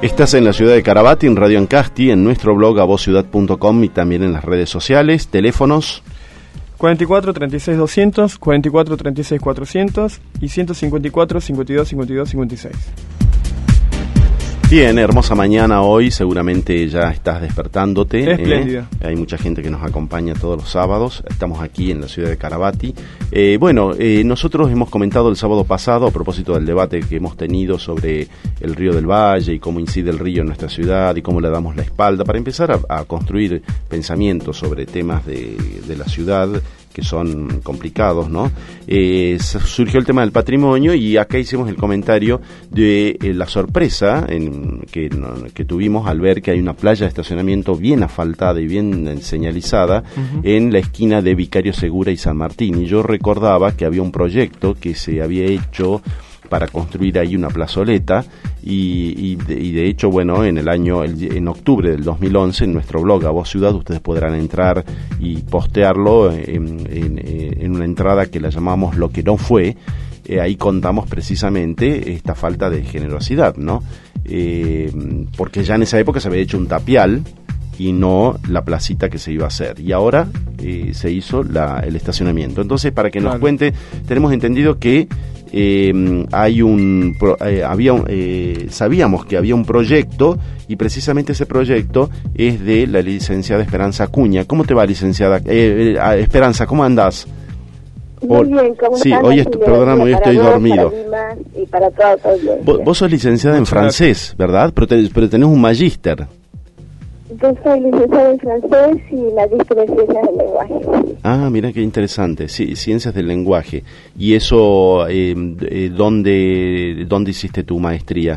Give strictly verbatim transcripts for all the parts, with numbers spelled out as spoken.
Estás en la ciudad de Carabati, en Radio Ancasti, en nuestro blog a voz ciudad punto com y también en las redes sociales. Teléfonos cuarenta y cuatro, treinta y seis, doscientos, cuarenta y cuatro, treinta y seis, cuatrocientos y ciento cincuenta y cuatro, cincuenta y dos, cincuenta y dos, cincuenta y seis. Bien, hermosa mañana hoy, seguramente ya estás despertándote. Espléndida. Eh, hay mucha gente que nos acompaña todos los sábados, estamos aquí en la ciudad de Carabati. Eh, bueno, eh, nosotros hemos comentado el sábado pasado, a propósito del debate que hemos tenido sobre el río del Valle y cómo incide el río en nuestra ciudad y cómo le damos la espalda, para empezar a, a construir pensamientos sobre temas de, de la ciudad que son complicados, ¿no? Eh, surgió el tema del patrimonio y acá hicimos el comentario de eh, la sorpresa en, que, no, que tuvimos al ver que hay una playa de estacionamiento bien asfaltada y bien señalizada uh-huh. en la esquina de Vicario Segura y San Martín, y yo recordaba que había un proyecto que se había hecho para construir ahí una plazoleta y, y, de, y de hecho, bueno, en el año, el, en octubre del dos mil once, en nuestro blog A Voz Ciudad, ustedes podrán entrar y postearlo en, en, en una entrada que la llamamos Lo que no fue. Eh, ahí contamos precisamente esta falta de generosidad, ¿no? Eh, porque ya en esa época se había hecho un tapial y no la placita que se iba a hacer, y ahora eh, se hizo la, el estacionamiento. Entonces, para que nos claro. cuente, tenemos entendido que eh, hay un eh, había un, eh, sabíamos que había un proyecto, y precisamente ese proyecto es de la licenciada Esperanza Acuña. ¿Cómo te va, licenciada? Eh, eh, Esperanza, ¿cómo andás? Muy bien, ¿cómo sí, están? hoy est- perdóname, hoy estoy vos, dormido. Para Lima y para toda tu audiencia. Vos, vos sos licenciada en francés, ¿verdad? Pero, te, pero tenés un magíster. Yo soy licenciada en francés y magíster en ciencias del lenguaje. Ah, mira qué interesante, sí, ciencias del lenguaje. ¿Y eso, eh, eh, dónde, dónde hiciste tu maestría?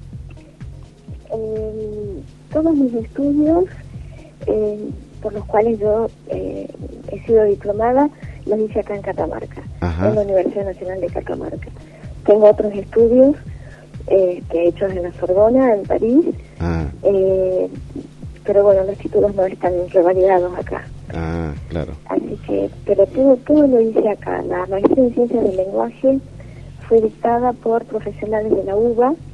Eh, todos mis estudios, eh, por los cuales yo eh, he sido diplomada, los hice acá en Catamarca, Ajá. en la Universidad Nacional de Catamarca. Tengo otros estudios eh, que he hecho en la Sorbona, en París, ah. eh, pero bueno, los títulos no están revalidados acá. Ah, claro. Así que, pero todo, todo lo hice acá. La maestría en Ciencias del Lenguaje fue dictada por profesionales de la U B A,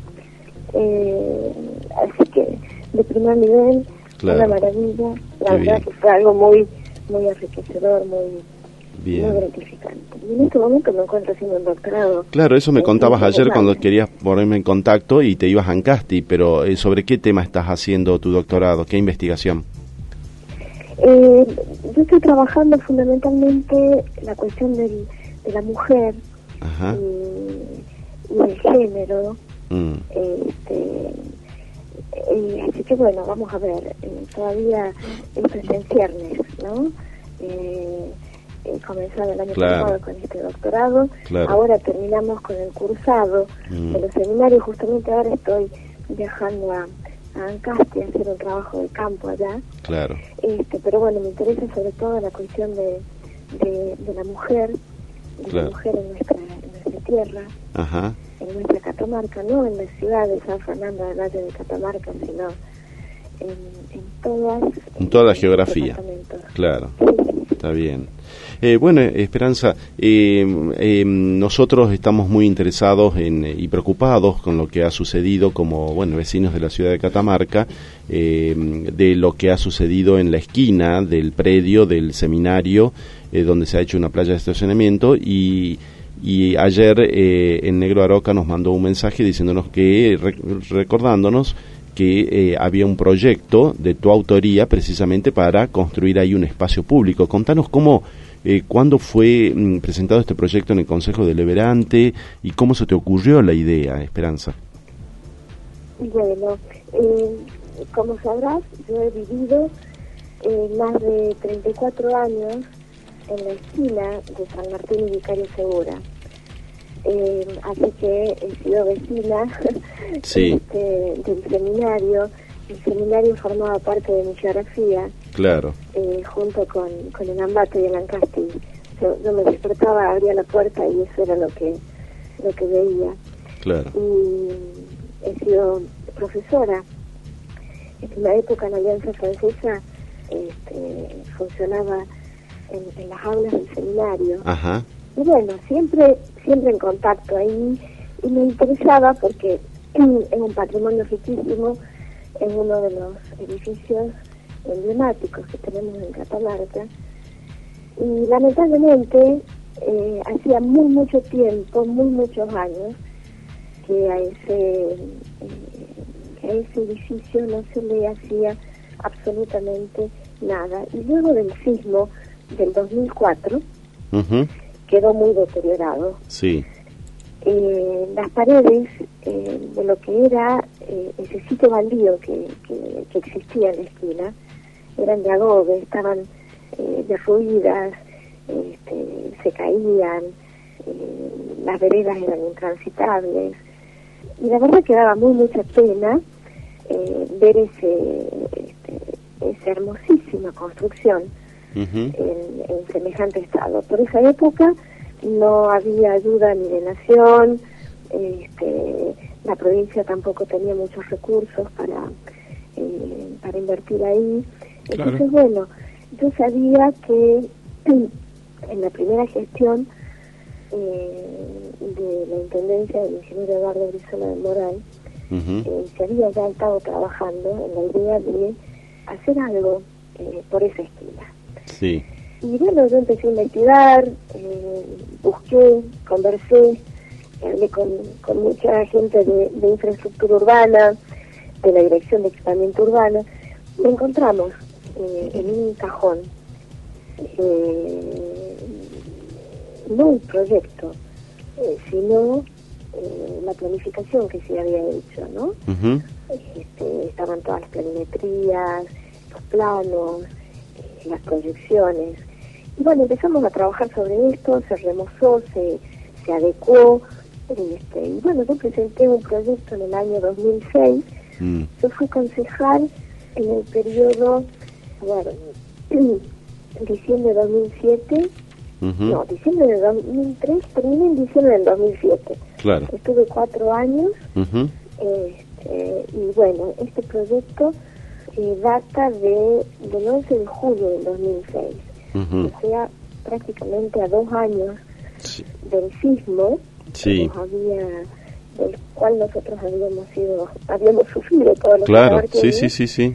eh, así que de primer nivel, claro. Una maravilla. La Qué verdad bien. Que fue algo muy, muy enriquecedor, muy... Bien. Muy gratificante. Y en este momento me encuentro haciendo un doctorado. Claro, eso me contabas ayer cuando querías ponerme en contacto y te ibas a Ancasti, pero eh, ¿sobre qué tema estás haciendo tu doctorado? ¿Qué investigación? Eh, yo estoy trabajando fundamentalmente la cuestión del, de la mujer y, y del género. Mm. Este, eh, así que bueno, vamos a ver, eh, todavía esto está en ciernes, ¿no? Eh, He comenzado el año claro. pasado con este doctorado, claro. ahora terminamos con el cursado mm. de los seminarios. Justamente ahora estoy viajando a, a Ancasti a hacer un trabajo de campo allá, claro. este, pero bueno, me interesa sobre todo la cuestión de, de, de la mujer, de claro. la mujer en nuestra, en nuestra tierra, Ajá. en nuestra Catamarca, no en la ciudad de San Fernando del Valle de Catamarca, sino en, en todas en toda la geografía, claro, sí. Está bien. Eh, bueno, Esperanza, eh, eh, nosotros estamos muy interesados en, y preocupados con lo que ha sucedido como, bueno, vecinos de la ciudad de Catamarca, eh, de lo que ha sucedido en la esquina del predio del seminario, eh, donde se ha hecho una playa de estacionamiento, y, y ayer eh, en Negro Aroca nos mandó un mensaje diciéndonos que, rec- recordándonos que eh, había un proyecto de tu autoría precisamente para construir ahí un espacio público. Contanos cómo, eh, cuándo fue mm, presentado este proyecto en el Consejo Deliberante y cómo se te ocurrió la idea, Esperanza. Bueno, eh, como sabrás, yo he vivido eh, más de treinta y cuatro años en la esquina de San Martín y Vicario Segura. Eh, así que he sido vecina sí. este, del seminario. El seminario formaba parte de mi geografía, claro. eh, junto con, con el Ambato y el Ancasti. Yo, yo me despertaba, abría la puerta y eso era lo que lo que veía. Claro. Y he sido profesora. En la época en la Alianza Francesa este, funcionaba en, en las aulas del seminario. Ajá. Y bueno, siempre siempre en contacto ahí, y me interesaba porque es un patrimonio riquísimo, es uno de los edificios emblemáticos que tenemos en Catamarca, y lamentablemente eh, hacía muy mucho tiempo, muy muchos años, que a ese, eh, que a ese edificio no se le hacía absolutamente nada. Y luego del sismo del dos mil cuatro, uh-huh. quedó muy deteriorado. Sí. Eh, las paredes eh, de lo que era eh, ese sitio baldío que, que, que existía en la esquina eran de adobe, estaban eh, derruidas, este, se caían, eh, las veredas eran intransitables, y la verdad que daba muy mucha pena eh, ver ese, este, esa hermosísima construcción uh-huh. en, en semejante estado. Por esa época no había ayuda ni de nación, este, la provincia tampoco tenía muchos recursos para eh, para invertir ahí. Entonces, claro. bueno, yo sabía que en la primera gestión eh, de la intendencia del ingeniero Eduardo Brizola de Moral, uh-huh. eh, se había ya estado trabajando en la idea de hacer algo eh, por esa esquina. Sí. Y bueno, yo empecé a investigar, eh, busqué, conversé, hablé con, con mucha gente de, de infraestructura urbana, de la Dirección de Equipamiento Urbano, y encontramos eh, en un cajón eh, no un proyecto, eh, sino eh, la planificación que se había hecho, ¿no? Uh-huh. Este, estaban todas las planimetrías, los planos, eh, las proyecciones. Y bueno, empezamos a trabajar sobre esto, se remozó, se, se adecuó, este, y bueno, yo presenté un proyecto en el año dos mil seis, mm. yo fui concejal en el periodo, bueno, diciembre de dos mil siete, uh-huh. no, diciembre de dos mil tres, terminé en diciembre del dos mil siete. Claro. Estuve cuatro años, uh-huh. este, y bueno, este proyecto eh, data de, del once de julio del dos mil seis. Uh-huh. O sea, prácticamente a dos años sí. del sismo, sí. que había, del cual nosotros habíamos sido, habíamos sufrido todos los claro, sí, sí, sí, sí.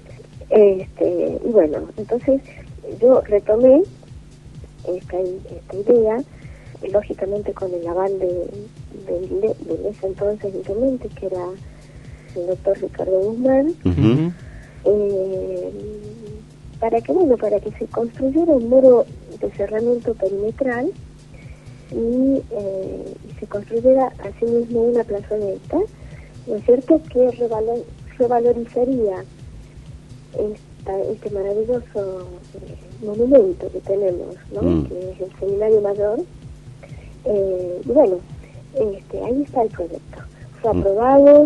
Este, y bueno, entonces yo retomé esta, esta idea, lógicamente con el aval de, de, de, de ese entonces intendente, que era el doctor Ricardo Guzmán. Uh-huh. eh, para que bueno para que se construyera un muro de cerramiento perimetral y, eh, y se construyera asimismo una plazoleta, ¿no es cierto?, que revalor, revalorizaría esta, este maravilloso eh, monumento que tenemos, ¿no? Mm. que es el Seminario Mayor. Eh, y bueno, este, ahí está el proyecto. Fue mm. aprobado,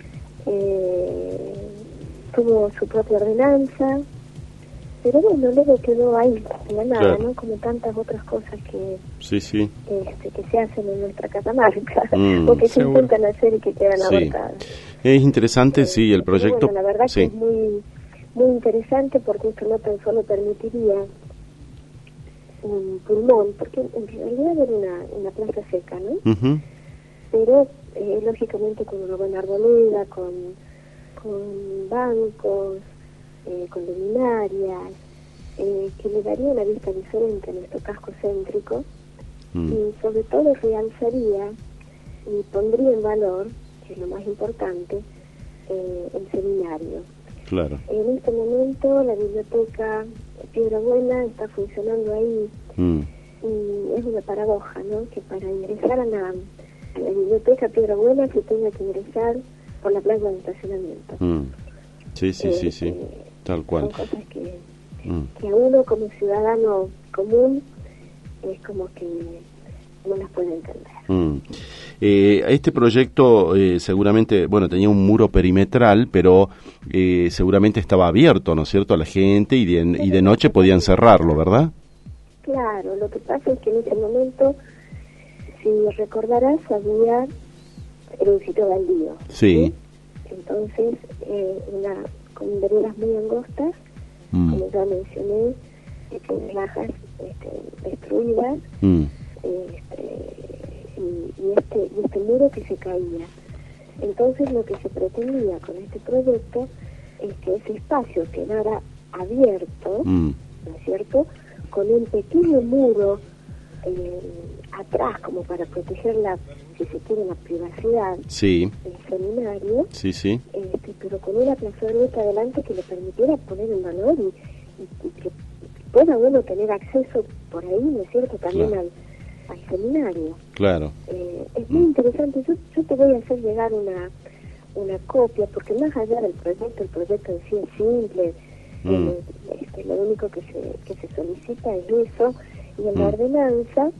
eh, tuvo su propia ordenanza, pero bueno, luego quedó ahí, en la nada, claro. ¿no? Como tantas otras cosas que sí, sí. Este, que se hacen en nuestra Catamarca, mm, o que seguro. se intentan hacer y que quedan sí. abortadas. Es interesante, eh, sí, el proyecto... Bueno, la verdad sí. que es muy, muy interesante, porque esto no tan solo permitiría un pulmón, porque en realidad era una, una plaza seca, ¿no? Uh-huh. Pero, eh, lógicamente, con una buena arboleda, con, con bancos, Eh, con luminarias, eh, que le daría una vista diferente a nuestro casco céntrico, mm. y sobre todo realzaría y pondría en valor, que es lo más importante, eh, el seminario. Claro. En este momento la biblioteca Piedra Buena está funcionando ahí, mm. y es una paradoja, ¿no?, que para ingresar a la, a la biblioteca Piedra Buena se tenga que ingresar por la plaza de estacionamiento. Mm. Sí, sí, eh, sí, sí. Eh, Tal cual. Son cosas que, mm. que a uno como ciudadano común es como que no las puede entender. Mm. Eh, este proyecto eh, seguramente, bueno, tenía un muro perimetral, pero eh, seguramente estaba abierto, ¿no es cierto?, a la gente, y de, y de noche podían cerrarlo, ¿verdad? Claro, lo que pasa es que en ese momento, si recordarás, había era un sitio baldío. Sí. ¿sí? Entonces, eh, una... con veredas muy angostas, mm. como ya mencioné, con lajas este, destruidas, mm. este, y, y, este, y este muro que se caía. Entonces lo que se pretendía con este proyecto es que ese espacio quedara abierto, mm. ¿no es cierto?, con un pequeño muro eh, atrás como para proteger la, si se quiere, la privacidad sí. del seminario, sí, sí. Este, pero con una plazoleta adelante que le permitiera poner en valor y, y, y que pueda uno tener acceso por ahí, ¿no es cierto?, también claro. al, al seminario. Claro. Eh, es muy mm. interesante. Yo, yo te voy a hacer llegar una una copia, porque más allá del proyecto, el proyecto en sí es simple, mm. eh, este, lo único que se, que se solicita es eso, y en mm. la ordenanza,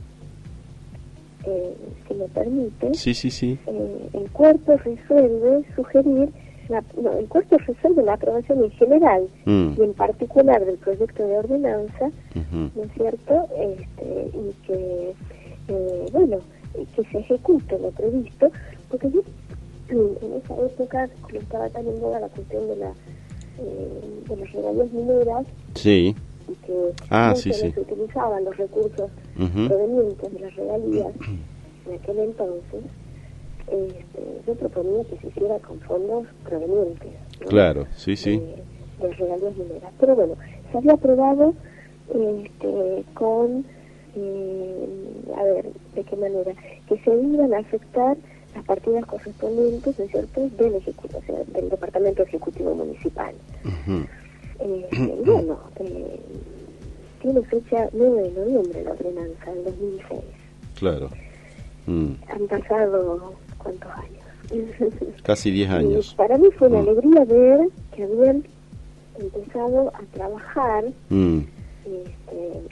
eh, si me permite, sí, sí, sí. Eh, el cuerpo resuelve sugerir, la, no, el cuerpo resuelve la aprobación en general, mm. y en particular del proyecto de ordenanza, uh-huh. ¿no es cierto?, este, y que, eh, bueno, que se ejecute lo previsto, porque yo en esa época, como estaba tan en moda la cuestión de, la, eh, de las regalías mineras, sí. y que ah, no sí, se sí. utilizaban los recursos uh-huh. provenientes de las regalías en aquel entonces, este, yo proponía que se hiciera con fondos provenientes, ¿no?, claro, sí, sí. de, de regalías mineras. Pero bueno, se había aprobado este, con, eh, a ver, ¿de qué manera? Que se iban a afectar las partidas correspondientes, ¿no es cierto?, del ejecutivo, o sea, del Departamento Ejecutivo Municipal. Uh-huh. Eh, uh-huh. Bueno, eh, tiene fecha nueve de noviembre la ordenanza, del dos mil seis. Claro. Mm. Han pasado, ¿cuántos años? Casi diez años. Y para mí fue una mm. alegría ver que habían empezado a trabajar. Mm. Este,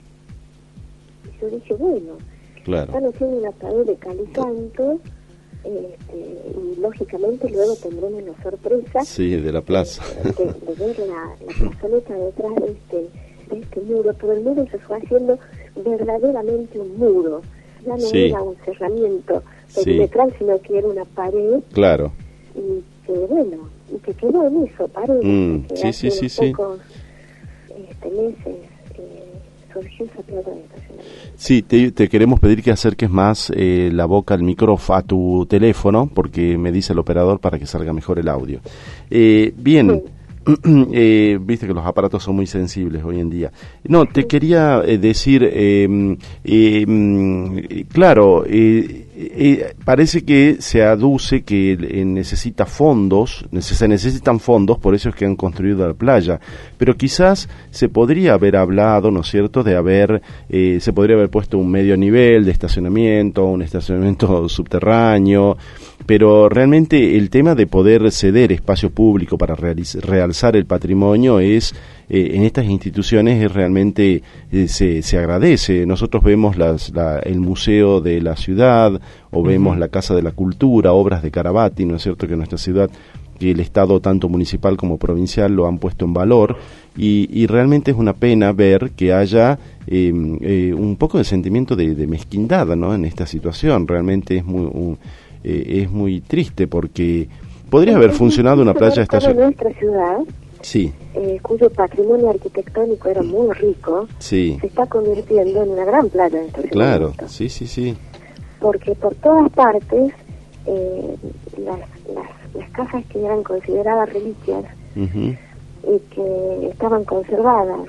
y yo dije, bueno, claro. están haciendo una pared de cal y canto. Este, y lógicamente luego tendremos la sorpresa sí, de la plaza de, de, de ver la, la plazoleta detrás de este, de este muro, pero el muro se fue haciendo verdaderamente un muro, ya no sí. era un cerramiento perimetral, sí. sino que era una pared, claro, y que bueno, y que quedó en eso, pared, mm, que sí, hace sí, unos sí, pocos sí. este, meses eh, surgió esa plaza de estacionamiento. Sí, te, te queremos pedir que acerques más eh, la boca al micrófono, a tu teléfono, porque me dice el operador para que salga mejor el audio. Eh, bien, sí. eh, viste que los aparatos son muy sensibles hoy en día. No, te sí. quería eh, decir, eh, eh, claro, eh, eh, parece que se aduce que eh, necesita fondos, se necesitan fondos, por eso es que han construido la playa, pero quizás se podría haber hablado, ¿no es cierto?, de haber, eh, se podría haber puesto un medio nivel de estacionamiento, un estacionamiento subterráneo, pero realmente el tema de poder ceder espacio público para realiz- realzar el patrimonio es, eh, en estas instituciones es realmente, eh, se, se agradece. Nosotros vemos las, la, el Museo de la Ciudad, o vemos uh-huh. la Casa de la Cultura, obras de Carabati, ¿no es cierto?, que nuestra ciudad, que el Estado, tanto municipal como provincial, lo han puesto en valor, y, y realmente es una pena ver que haya eh, eh, un poco de sentimiento de, de mezquindad, ¿no?, en esta situación. Realmente es muy... Un, Eh, es muy triste porque podría haber funcionado una playa estacional en nuestra ciudad, sí. eh, cuyo patrimonio arquitectónico era muy rico, sí. se está convirtiendo en una gran playa de estacionamiento. Claro, sí, sí, sí. Porque por todas partes eh, las, las, las casas que eran consideradas reliquias uh-huh. y que estaban conservadas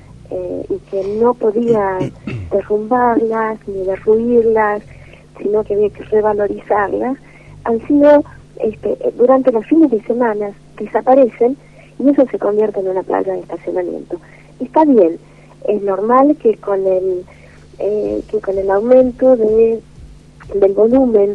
eh, y que no podían derrumbarlas ni derruirlas, sino que había que revalorizarlas, han sido, este, durante los fines de semana, desaparecen y eso se convierte en una playa de estacionamiento. Está bien, es normal que con el eh, que con el aumento de del volumen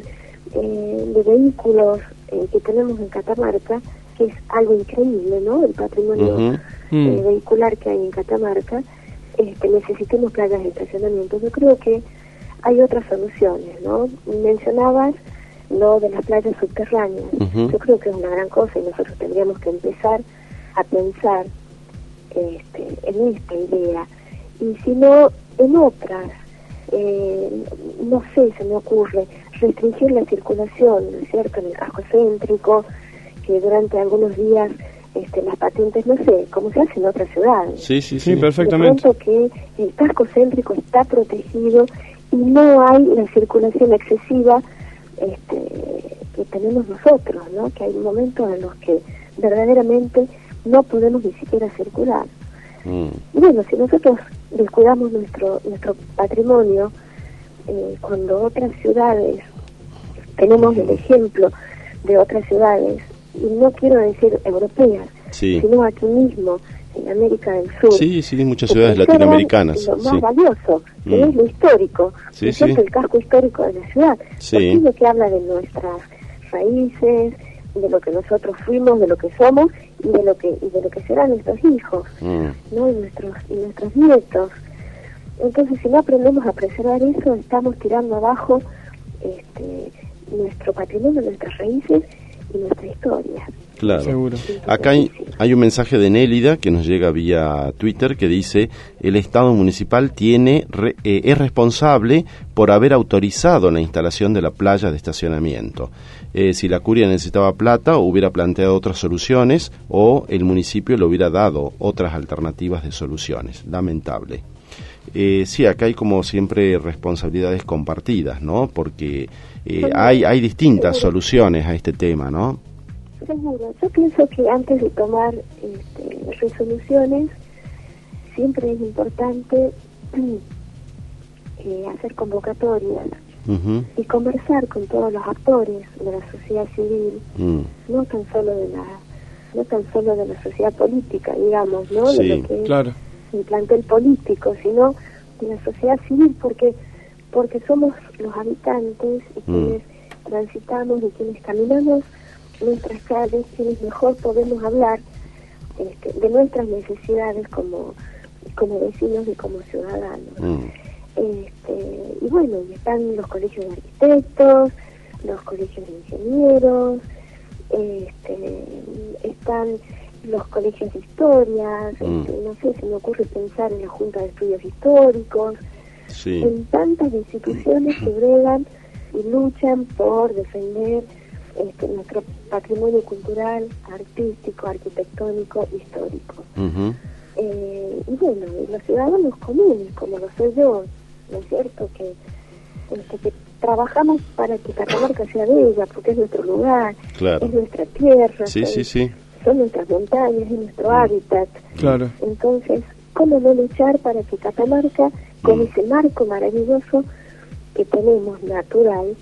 eh, de vehículos eh, que tenemos en Catamarca, que es algo increíble, ¿no?, el patrimonio uh-huh. eh, vehicular que hay en Catamarca, este, necesitemos playas de estacionamiento. Yo creo que hay otras soluciones, ¿no? Mencionabas lo de las playas subterráneas. Uh-huh. Yo creo que es una gran cosa y nosotros tendríamos que empezar a pensar este, en esta idea. Y si no, en otras, eh, no sé, se me ocurre, restringir la circulación, ¿no es cierto?, en el casco céntrico, que durante algunos días este, las patentes, no sé, como se hace en otras ciudades. Sí, sí, sí, sí, perfectamente. De pronto que el casco céntrico está protegido y no hay la circulación excesiva este, que tenemos nosotros, ¿no? Que hay momentos en los que verdaderamente no podemos ni siquiera circular. Mm. Y bueno, si nosotros descuidamos nuestro nuestro patrimonio, eh, cuando otras ciudades, tenemos el ejemplo de otras ciudades, y no quiero decir europeas, sí, sino aquí mismo, en América del Sur. Sí, sí, muchas ciudades latinoamericanas. Lo más sí. valioso, que mm. es lo histórico, sí, es sí. el casco histórico de la ciudad. Sí. Porque es lo que habla de nuestras raíces, de lo que nosotros fuimos, de lo que somos y de lo que y de lo que serán nuestros hijos, mm. ¿no? Y nuestros y nuestros nietos. Entonces, si no aprendemos a preservar eso, estamos tirando abajo este nuestro patrimonio, nuestras raíces y nuestra historia. Claro. Seguro. Acá hay, hay un mensaje de Nélida que nos llega vía Twitter que dice: el Estado municipal tiene re, eh, es responsable por haber autorizado la instalación de la playa de estacionamiento. Eh, si la curia necesitaba plata, hubiera planteado otras soluciones o el municipio le hubiera dado otras alternativas de soluciones. Lamentable. Eh, sí, acá hay como siempre responsabilidades compartidas, ¿no? Porque eh, hay, hay distintas soluciones a este tema, ¿no? Seguro. Yo pienso que antes de tomar este, resoluciones, siempre es importante eh, hacer convocatorias uh-huh. y conversar con todos los actores de la sociedad civil, uh. no tan solo de la no tan solo de la sociedad política, digamos, ¿no? Sí, de lo que claro. es el plantel político, sino de la sociedad civil, porque porque somos los habitantes y uh. quienes transitamos y quienes caminamos nuestras calles, quienes mejor podemos hablar este, de nuestras necesidades como como vecinos y como ciudadanos. Mm. Este, y bueno, están los colegios de arquitectos, los colegios de ingenieros, este, están los colegios de historia, mm. este, no sé, se me ocurre pensar en la Junta de Estudios Históricos, sí. en tantas instituciones que bregan y luchan por defender Este, nuestro patrimonio cultural, artístico, arquitectónico, histórico. Uh-huh. Eh, y bueno, los ciudadanos comunes, como lo soy yo, ¿no es cierto? Que, este, que trabajamos para que Catamarca sea bella, porque es nuestro lugar, claro. es nuestra tierra, sí, son, sí, sí. son nuestras montañas, es nuestro mm. hábitat. Claro. Entonces, ¿cómo no luchar para que Catamarca, con mm. ese marco maravilloso que tenemos natural,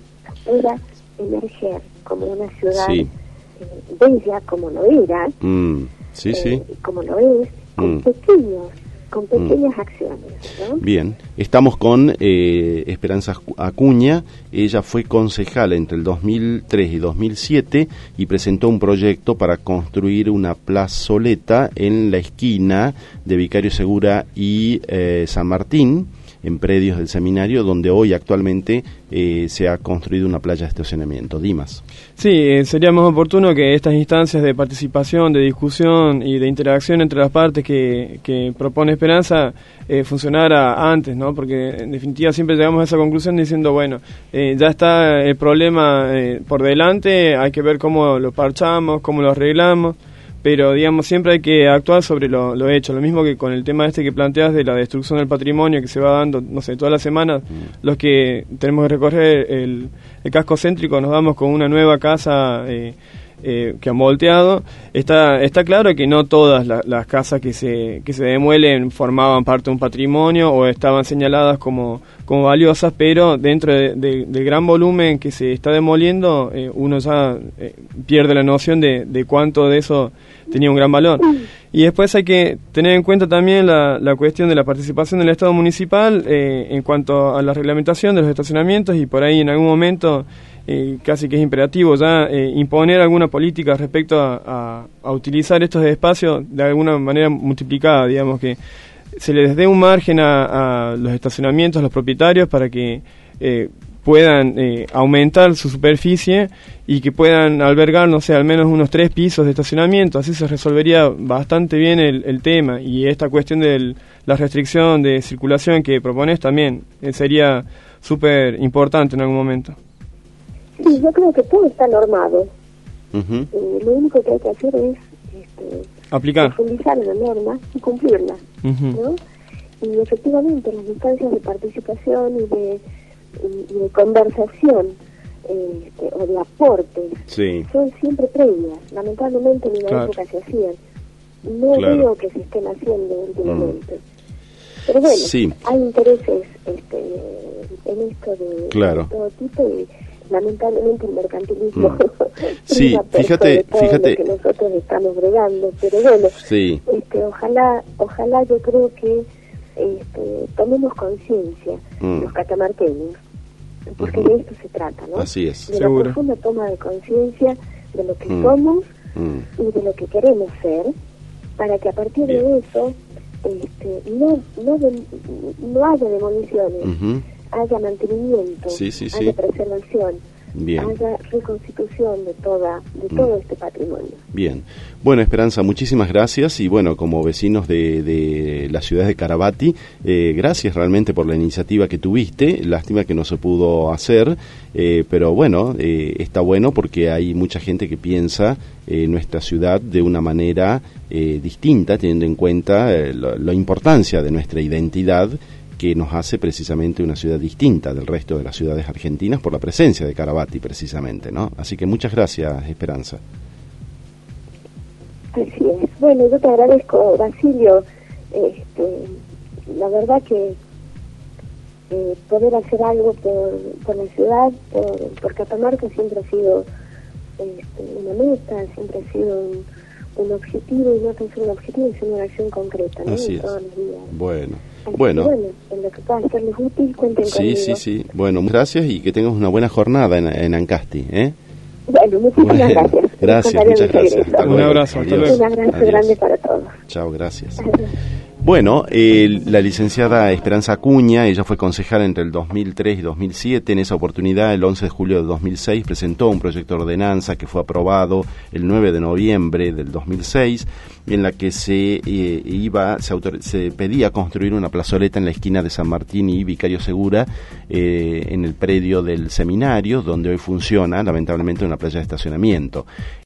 pueda emerger como una ciudad sí. eh, bella, como lo era, mm, sí, eh, sí. como lo es, con mm. pequeños, con pequeñas mm. acciones, ¿no? Bien, estamos con eh, Esperanza Acuña. Ella fue concejala entre el dos mil tres y dos mil siete y presentó un proyecto para construir una plazoleta en la esquina de Vicario Segura y eh, San Martín, en predios del seminario, donde hoy actualmente eh, se ha construido una playa de estacionamiento. Dimas. Sí, eh, sería más oportuno que estas instancias de participación, de discusión y de interacción entre las partes que, que propone Esperanza eh, funcionara antes, ¿no? Porque en definitiva siempre llegamos a esa conclusión diciendo, bueno, eh, ya está el problema eh, por delante, hay que ver cómo lo parchamos, cómo lo arreglamos, pero digamos siempre hay que actuar sobre lo, lo hecho, lo mismo que con el tema este que planteas de la destrucción del patrimonio que se va dando, no sé, todas las semanas, mm. los que tenemos que recorrer el, el casco céntrico nos vamos con una nueva casa eh, eh, que han volteado. Está está claro que no todas la, las casas que se que se demuelen formaban parte de un patrimonio o estaban señaladas como como valiosas, pero dentro de, de, del gran volumen que se está demoliendo, eh, uno ya eh, pierde la noción de, de cuánto de eso tenía un gran valor. Y después hay que tener en cuenta también la, la cuestión de la participación del Estado municipal eh, en cuanto a la reglamentación de los estacionamientos, y por ahí en algún momento eh, casi que es imperativo ya eh, imponer alguna política respecto a, a, a utilizar estos espacios de alguna manera multiplicada, digamos, que se les dé un margen a, a los estacionamientos, a los propietarios, para que eh, puedan eh, aumentar su superficie y que puedan albergar, no sé, al menos unos tres pisos de estacionamiento. Así se resolvería bastante bien el, el tema, y esta cuestión de la restricción de circulación que propones también eh, sería súper importante en algún momento. Sí, yo creo que todo está normado. Uh-huh. Eh, lo único que hay que hacer es este, aplicar, profundizar en la norma y cumplirla, uh-huh. ¿no? Y efectivamente las instancias de participación y de, y de conversación este, o de aportes, sí. son siempre previas. Lamentablemente en una claro. época se hacían. No claro. veo que se estén haciendo últimamente. Mm. Pero bueno, sí. hay intereses este, en esto de, claro. de todo tipo y lamentablemente el mercantilismo mm. sí, fíjate, todo fíjate lo que nosotros estamos bregando, pero bueno, sí. este, ojalá, ojalá yo creo que este, tomemos conciencia mm. los catamarqueños, porque uh-huh. de esto se trata, ¿no? Así es. De Seguro. la profunda toma de conciencia de lo que mm. somos mm. y de lo que queremos ser, para que a partir Bien. de eso este, no, no, de, no haya demoliciones, uh-huh. haya mantenimiento, sí, sí, sí. haya preservación, Bien. haya reconstitución de toda de todo mm. este patrimonio. Bien. Bueno, Esperanza, muchísimas gracias y bueno, como vecinos de, de la ciudad de Carabati, eh, gracias realmente por la iniciativa que tuviste. Lástima que no se pudo hacer, eh, pero bueno, eh, está bueno porque hay mucha gente que piensa eh, nuestra ciudad de una manera eh, distinta, teniendo en cuenta eh, la, la importancia de nuestra identidad, que nos hace precisamente una ciudad distinta del resto de las ciudades argentinas por la presencia de Carabati precisamente, ¿no? Así que muchas gracias, Esperanza. Así es. Bueno, yo te agradezco, Basilio. Este, la verdad que eh, poder hacer algo por, por la ciudad, por, por Catamarca, siempre ha sido este, una meta, siempre ha sido un, un objetivo, y no tan solo un objetivo, sino una acción concreta, ¿no? Así en es. todos los días. Bueno. Así Bueno. que, bueno, en lo que pueda hacerles útil, cuenten sí, conmigo. Sí, sí, sí. Bueno, gracias y que tengas una buena jornada en, en Ancasti, ¿eh? Bueno, muchísimas bueno, gracias. Gracias, muchas gracias. Hasta un abrazo. Adiós. Hasta un abrazo Adiós. grande para todos. Chao, gracias. Adiós. Bueno, eh, la licenciada Esperanza Acuña, ella fue concejala entre el dos mil tres y dos mil siete. En esa oportunidad, el once de julio de dos mil seis, presentó un proyecto de ordenanza que fue aprobado el nueve de noviembre del dos mil seis, en la que se eh, iba se, autor- se pedía construir una plazoleta en la esquina de San Martín y Vicario Segura, eh, en el predio del seminario, donde hoy funciona, lamentablemente, una playa de estacionamiento.